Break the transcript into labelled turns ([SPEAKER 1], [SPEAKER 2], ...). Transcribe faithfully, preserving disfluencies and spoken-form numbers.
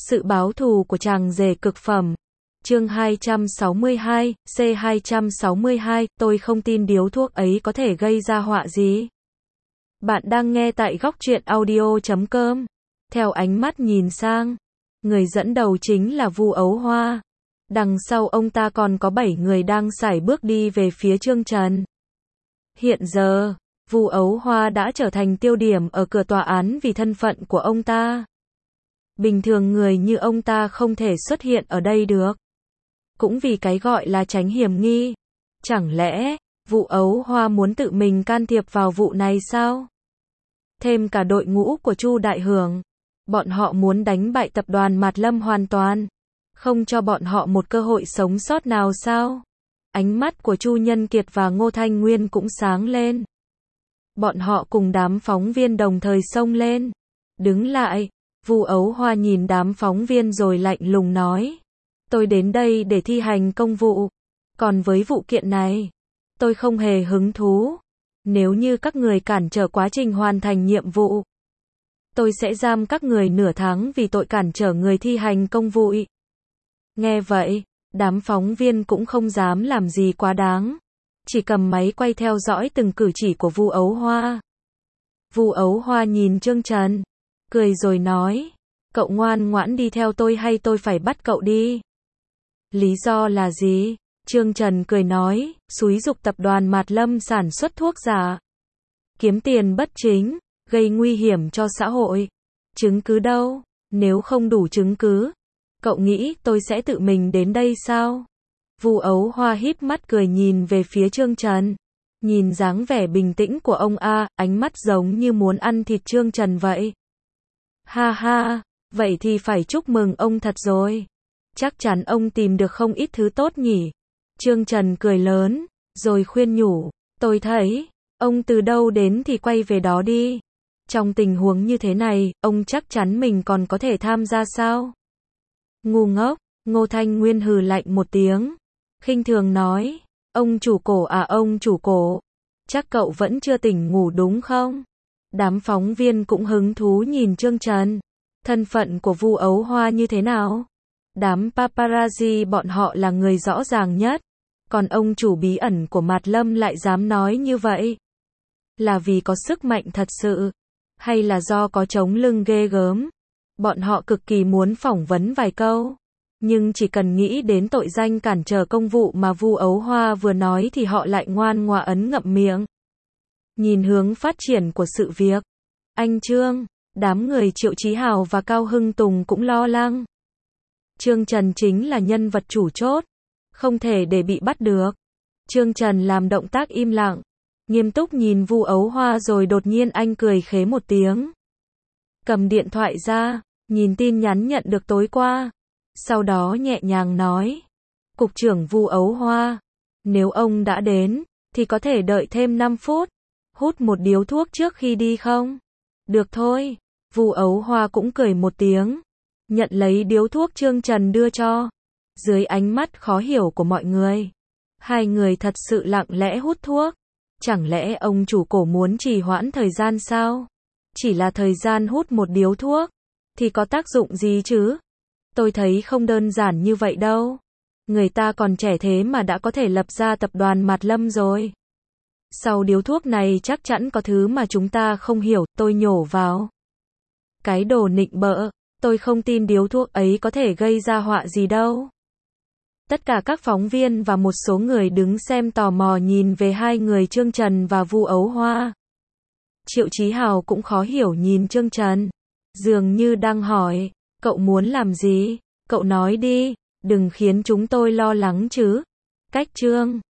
[SPEAKER 1] Sự báo thù của chàng rể cực phẩm. Chương hai trăm sáu mươi hai, C hai trăm sáu mươi hai, tôi không tin điếu thuốc ấy có thể gây ra họa gì. Bạn đang nghe tại góc truyện audio chấm com. Theo ánh mắt nhìn sang, người dẫn đầu chính là Vu Ấu Hoa. Đằng sau ông ta còn có bảy người đang sải bước đi về phía Trương Trần. Hiện giờ, Vu Ấu Hoa đã trở thành tiêu điểm ở cửa tòa án vì thân phận của ông ta. Bình thường người như ông ta không thể xuất hiện ở đây được. Cũng vì cái gọi là tránh hiểm nghi. Chẳng lẽ, Vu Ấu Hoa muốn tự mình can thiệp vào vụ này sao? Thêm cả đội ngũ của Chu Đại Hưởng. Bọn họ muốn đánh bại tập đoàn Mạt Lâm hoàn toàn. Không cho bọn họ một cơ hội sống sót nào sao? Ánh mắt của Chu Nhân Kiệt và Ngô Thanh Nguyên cũng sáng lên. Bọn họ cùng đám phóng viên đồng thời xông lên. Đứng lại, Vu Ấu Hoa nhìn đám phóng viên rồi lạnh lùng nói. Tôi đến đây để thi hành công vụ. Còn với vụ kiện này, tôi không hề hứng thú. Nếu như các người cản trở quá trình hoàn thành nhiệm vụ, tôi sẽ giam các người nửa tháng vì tội cản trở người thi hành công vụ. Nghe vậy, đám phóng viên cũng không dám làm gì quá đáng. Chỉ cầm máy quay theo dõi từng cử chỉ của Vu Ấu Hoa. Vu Ấu Hoa nhìn Trương Trần, cười rồi nói, cậu ngoan ngoãn đi theo tôi hay tôi phải bắt cậu đi? Lý do là gì? Trương Trần cười nói, xúi giục tập đoàn Mạt Lâm sản xuất thuốc giả, kiếm tiền bất chính, gây nguy hiểm cho xã hội. Chứng cứ đâu? Nếu không đủ chứng cứ, cậu nghĩ tôi sẽ tự mình đến đây sao? Vu Ấu Hoa híp mắt cười nhìn về phía Trương Trần. Nhìn dáng vẻ bình tĩnh của ông A, ánh mắt giống như muốn ăn thịt Trương Trần vậy. Ha ha, vậy thì phải chúc mừng ông thật rồi. Chắc chắn ông tìm được không ít thứ tốt nhỉ? Trương Trần cười lớn, rồi khuyên nhủ, tôi thấy, ông từ đâu đến thì quay về đó đi. Trong tình huống như thế này, ông chắc chắn mình còn có thể tham gia sao? Ngu ngốc, Ngô Thanh Nguyên hừ lạnh một tiếng, khinh thường nói, ông chủ cổ à ông chủ cổ, chắc cậu vẫn chưa tỉnh ngủ đúng không? Đám phóng viên cũng hứng thú nhìn Trương Trần, thân phận của Vu Ấu Hoa như thế nào? Đám paparazzi bọn họ là người rõ ràng nhất, còn ông chủ bí ẩn của Mạt Lâm lại dám nói như vậy. Là vì có sức mạnh thật sự, hay là do có chống lưng ghê gớm? Bọn họ cực kỳ muốn phỏng vấn vài câu, nhưng chỉ cần nghĩ đến tội danh cản trở công vụ mà Vu Ấu Hoa vừa nói thì họ lại ngoan ngoãn ấn ngậm miệng. Nhìn hướng phát triển của sự việc, anh Trương, đám người Triệu Chí Hào và Cao Hưng Tùng cũng lo lắng. Trương Trần chính là nhân vật chủ chốt, không thể để bị bắt được. Trương Trần làm động tác im lặng, nghiêm túc nhìn Vu Ấu Hoa rồi đột nhiên anh cười khế một tiếng. Cầm điện thoại ra, nhìn tin nhắn nhận được tối qua. Sau đó nhẹ nhàng nói, Cục trưởng Vu Ấu Hoa, nếu ông đã đến, thì có thể đợi thêm năm phút, hút một điếu thuốc trước khi đi không? Được thôi. Vu Ấu Hoa cũng cười một tiếng, nhận lấy điếu thuốc Trương Trần đưa cho. Dưới ánh mắt khó hiểu của mọi người, hai người thật sự lặng lẽ hút thuốc. Chẳng lẽ ông chủ cổ muốn trì hoãn thời gian sao? Chỉ là thời gian hút một điếu thuốc, thì có tác dụng gì chứ? Tôi thấy không đơn giản như vậy đâu. Người ta còn trẻ thế mà đã có thể lập ra tập đoàn Mạt Lâm rồi. Sau điếu thuốc này chắc chắn có thứ mà chúng ta không hiểu, tôi nhổ vào. Cái đồ nịnh bợ, tôi không tin điếu thuốc ấy có thể gây ra họa gì đâu. Tất cả các phóng viên và một số người đứng xem tò mò nhìn về hai người Trương Trần và Vu Ấu Hoa. Triệu Chí Hào cũng khó hiểu nhìn Trương Trần, dường như đang hỏi, cậu muốn làm gì? Cậu nói đi, đừng khiến chúng tôi lo lắng chứ. Cách Trương